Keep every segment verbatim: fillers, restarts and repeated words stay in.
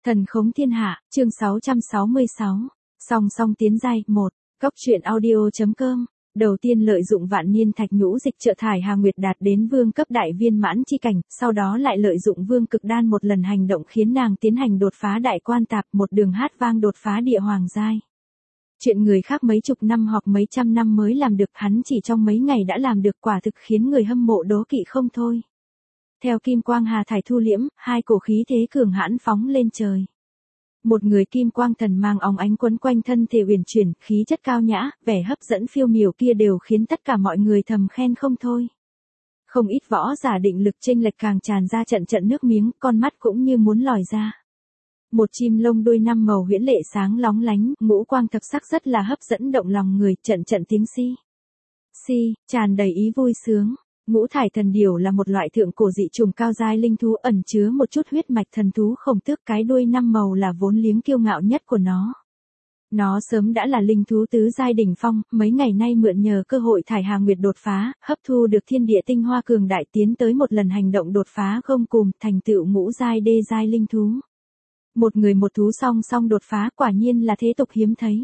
Thần khống thiên hạ, chương sáu trăm sáu mươi sáu. Song song tiến giai, một. Cóc truyện audio.com. Đầu tiên lợi dụng vạn niên thạch nhũ dịch trợ thải Hà Nguyệt đạt đến vương cấp đại viên mãn chi cảnh, sau đó lại lợi dụng vương cực đan một lần hành động khiến nàng tiến hành đột phá đại quan tạp, một đường hát vang đột phá địa hoàng giai. Chuyện người khác mấy chục năm hoặc mấy trăm năm mới làm được, hắn chỉ trong mấy ngày đã làm được, quả thực khiến người hâm mộ đố kỵ không thôi. Theo kim quang hà thải thu liễm, hai cổ khí thế cường hãn phóng lên trời. Một người kim quang thần mang óng ánh quấn quanh thân thể uyển chuyển, khí chất cao nhã, vẻ hấp dẫn phiêu miểu kia đều khiến tất cả mọi người thầm khen không thôi. Không ít võ giả định lực chênh lệch càng tràn ra trận trận nước miếng, con mắt cũng như muốn lòi ra. Một chim lông đuôi năm màu huyễn lệ sáng lóng lánh, ngũ quang thập sắc rất là hấp dẫn động lòng người, trận trận tiếng si. Si, tràn đầy ý vui sướng. Ngũ thải thần điểu là một loại thượng cổ dị trùng cao giai linh thú ẩn chứa một chút huyết mạch thần thú khổng tước, cái đuôi năm màu là vốn liếng kiêu ngạo nhất của nó. Nó sớm đã là linh thú tứ giai đỉnh phong, mấy ngày nay mượn nhờ cơ hội thải Hà Nguyệt đột phá, hấp thu được thiên địa tinh hoa cường đại tiến tới một lần hành động đột phá gông cùm, thành tựu ngũ giai đê giai linh thú. Một người một thú song song đột phá, quả nhiên là thế tục hiếm thấy.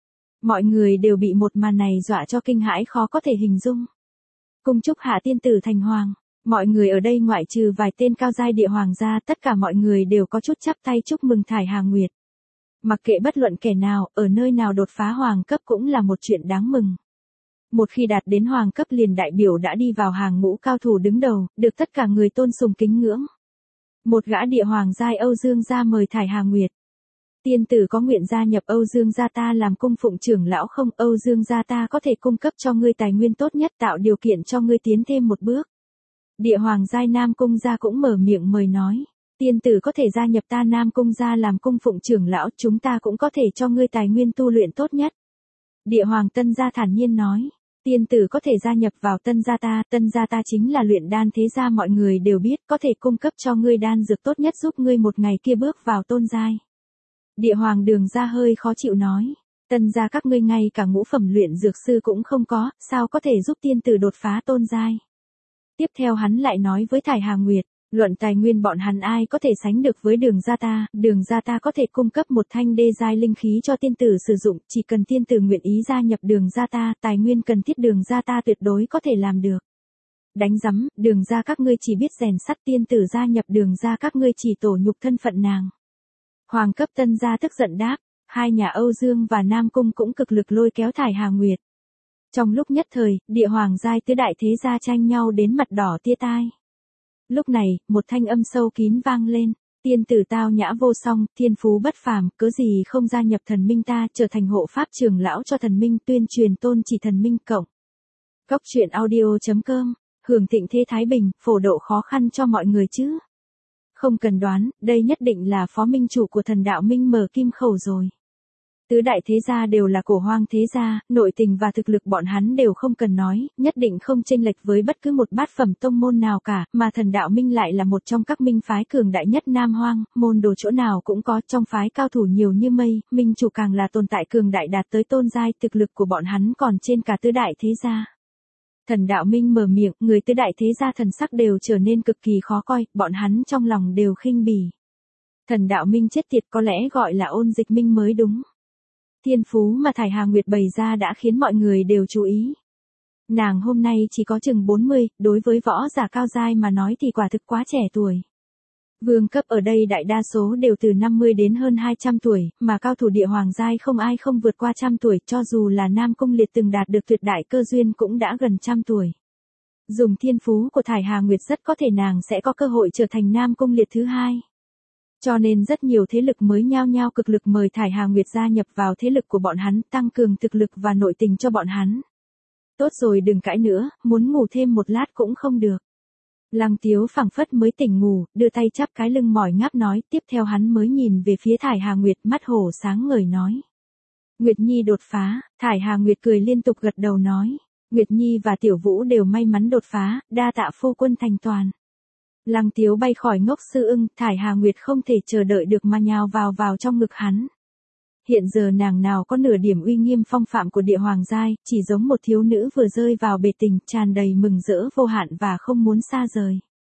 Mọi người đều bị một màn này dọa cho kinh hãi khó có thể hình dung. Cung chúc hạ tiên tử thành hoàng. Mọi người ở đây ngoại trừ vài tên cao giai địa hoàng gia, tất cả mọi người đều có chút chắp tay chúc mừng thải Hà Nguyệt. Mặc kệ bất luận kẻ nào, ở nơi nào đột phá hoàng cấp cũng là một chuyện đáng mừng. Một khi đạt đến hoàng cấp liền đại biểu đã đi vào hàng ngũ cao thủ đứng đầu, được tất cả người tôn sùng kính ngưỡng. Một gã địa hoàng giai Âu Dương gia mời thải Hà Nguyệt. Tiên tử có nguyện gia nhập Âu Dương gia ta làm cung phụng trưởng lão không? Âu Dương gia ta có thể cung cấp cho ngươi tài nguyên tốt nhất, tạo điều kiện cho ngươi tiến thêm một bước. Địa hoàng giai Nam cung gia cũng mở miệng mời nói. Tiên tử có thể gia nhập ta Nam cung gia làm cung phụng trưởng lão, chúng ta cũng có thể cho ngươi tài nguyên tu luyện tốt nhất. Địa hoàng Tân gia thản nhiên nói. Tiên tử có thể gia nhập vào Tân gia ta, Tân gia ta chính là luyện đan thế gia mọi người đều biết, có thể cung cấp cho ngươi đan dược tốt nhất giúp ngươi một ngày kia bước vào tôn giai. Địa hoàng Đường gia hơi khó chịu nói, Tân gia các ngươi ngay cả ngũ phẩm luyện dược sư cũng không có, sao có thể giúp tiên tử đột phá tôn giai. Tiếp theo hắn lại nói với thải Hà Nguyệt, luận tài nguyên bọn hắn ai có thể sánh được với Đường gia ta, Đường gia ta có thể cung cấp một thanh đê giai linh khí cho tiên tử sử dụng, chỉ cần tiên tử nguyện ý gia nhập Đường gia ta, tài nguyên cần thiết Đường gia ta tuyệt đối có thể làm được. Đánh rắm, Đường gia các ngươi chỉ biết rèn sắt, tiên tử gia nhập Đường gia các ngươi chỉ tổ nhục thân phận nàng. Hoàng cấp Tân gia tức giận đáp, hai nhà Âu Dương và Nam Cung cũng cực lực lôi kéo thải Hà Nguyệt. Trong lúc nhất thời, địa hoàng giai tứ đại thế gia tranh nhau đến mặt đỏ tia tai. Lúc này, một thanh âm sâu kín vang lên, tiên tử tao nhã vô song, thiên phú bất phàm, cớ gì không gia nhập thần minh ta, trở thành hộ pháp trưởng lão cho thần minh, tuyên truyền tôn chỉ thần minh cộng. Cóc truyện audio.com, hưởng thịnh thế thái bình, phổ độ khó khăn cho mọi người chứ. Không cần đoán, đây nhất định là phó minh chủ của thần đạo minh mở kim khẩu rồi. Tứ đại thế gia đều là cổ hoang thế gia, nội tình và thực lực bọn hắn đều không cần nói, nhất định không chênh lệch với bất cứ một bát phẩm tông môn nào cả, mà thần đạo minh lại là một trong các minh phái cường đại nhất Nam Hoang, môn đồ chỗ nào cũng có, trong phái cao thủ nhiều như mây, minh chủ càng là tồn tại cường đại đạt tới tôn giai, thực lực của bọn hắn còn trên cả tứ đại thế gia. Thần đạo minh mở miệng, người tứ đại thế gia thần sắc đều trở nên cực kỳ khó coi, bọn hắn trong lòng đều khinh bỉ. Thần đạo minh chết tiệt, có lẽ gọi là ôn dịch minh mới đúng. Thiên phú mà thải Hà Nguyệt bày ra đã khiến mọi người đều chú ý. Nàng hôm nay chỉ có chừng bốn mươi, đối với võ giả cao giai mà nói thì quả thực quá trẻ tuổi. Vương cấp ở đây đại đa số đều từ năm mươi đến hơn hai trăm tuổi, mà cao thủ địa hoàng giai không ai không vượt qua trăm tuổi, cho dù là Nam Cung Liệt từng đạt được tuyệt đại cơ duyên cũng đã gần trăm tuổi. Dùng thiên phú của thải Hà Nguyệt rất có thể nàng sẽ có cơ hội trở thành Nam Cung Liệt thứ hai. Cho nên rất nhiều thế lực mới nhao nhao cực lực mời thải Hà Nguyệt gia nhập vào thế lực của bọn hắn, tăng cường thực lực và nội tình cho bọn hắn. Tốt rồi, đừng cãi nữa, muốn ngủ thêm một lát cũng không được. Lăng Tiếu phảng phất mới tỉnh ngủ, đưa tay chắp cái lưng mỏi ngáp nói, tiếp theo hắn mới nhìn về phía thải Hà Nguyệt, mắt hổ sáng ngời nói. Nguyệt Nhi đột phá, thải Hà Nguyệt cười liên tục gật đầu nói. Nguyệt Nhi và Tiểu Vũ đều may mắn đột phá, đa tạ phu quân thành toàn. Lăng Tiếu bay khỏi ngốc sư ưng, thải Hà Nguyệt không thể chờ đợi được mà nhào vào vào trong ngực hắn. Hiện giờ nàng nào có nửa điểm uy nghiêm phong phạm của địa hoàng giai, chỉ giống một thiếu nữ vừa rơi vào bể tình, tràn đầy mừng rỡ vô hạn và không muốn xa rời.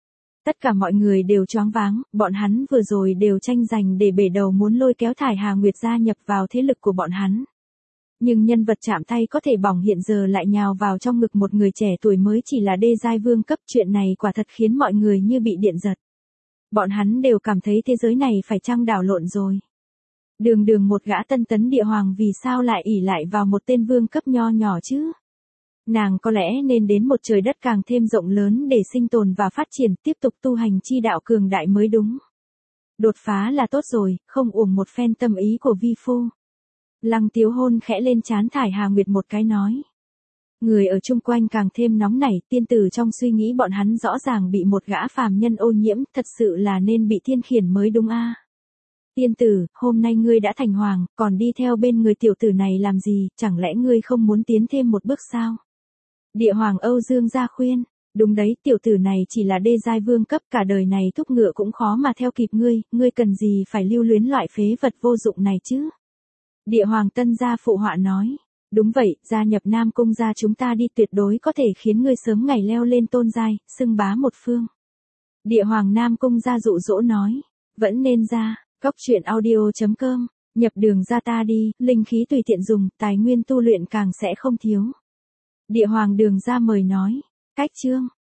Tất cả mọi người đều choáng váng, bọn hắn vừa rồi đều tranh giành để bể đầu muốn lôi kéo Thải Hà Nguyệt gia nhập vào thế lực của bọn hắn. Nhưng nhân vật chạm tay có thể bỏng hiện giờ lại nhào vào trong ngực một người trẻ tuổi mới chỉ là đê giai vương cấp, chuyện này quả thật khiến mọi người như bị điện giật. Bọn hắn đều cảm thấy thế giới này phải chăng đảo lộn rồi. Đường đường một gã tân tấn địa hoàng vì sao lại ỷ lại vào một tên vương cấp nho nhỏ chứ? Nàng có lẽ nên đến một trời đất càng thêm rộng lớn để sinh tồn và phát triển, tiếp tục tu hành chi đạo cường đại mới đúng. Đột phá là tốt rồi, không uổng một phen tâm ý của vi phu. Lăng Tiếu hôn khẽ lên trán Thải Hà Nguyệt một cái nói. Người ở chung quanh càng thêm nóng nảy, tiên tử trong suy nghĩ bọn hắn rõ ràng bị một gã phàm nhân ô nhiễm, thật sự là nên bị thiên khiển mới đúng a. Tiên tử, hôm nay ngươi đã thành hoàng, còn đi theo bên người tiểu tử này làm gì, chẳng lẽ ngươi không muốn tiến thêm một bước sao? Địa hoàng Âu Dương gia khuyên, đúng đấy, tiểu tử này chỉ là đê giai vương cấp, cả đời này thúc ngựa cũng khó mà theo kịp ngươi, ngươi cần gì phải lưu luyến loại phế vật vô dụng này chứ? Địa hoàng Tân gia phụ họa nói, đúng vậy, gia nhập Nam Cung gia chúng ta đi, tuyệt đối có thể khiến ngươi sớm ngày leo lên tôn giai, xưng bá một phương. Địa hoàng Nam Cung gia dụ dỗ nói, vẫn nên ra, cóc truyện audio chấm com, nhập đường ra ta đi, linh khí tùy tiện dùng, tài nguyên tu luyện càng sẽ không thiếu. Địa hoàng Đường ra mời nói, cách chương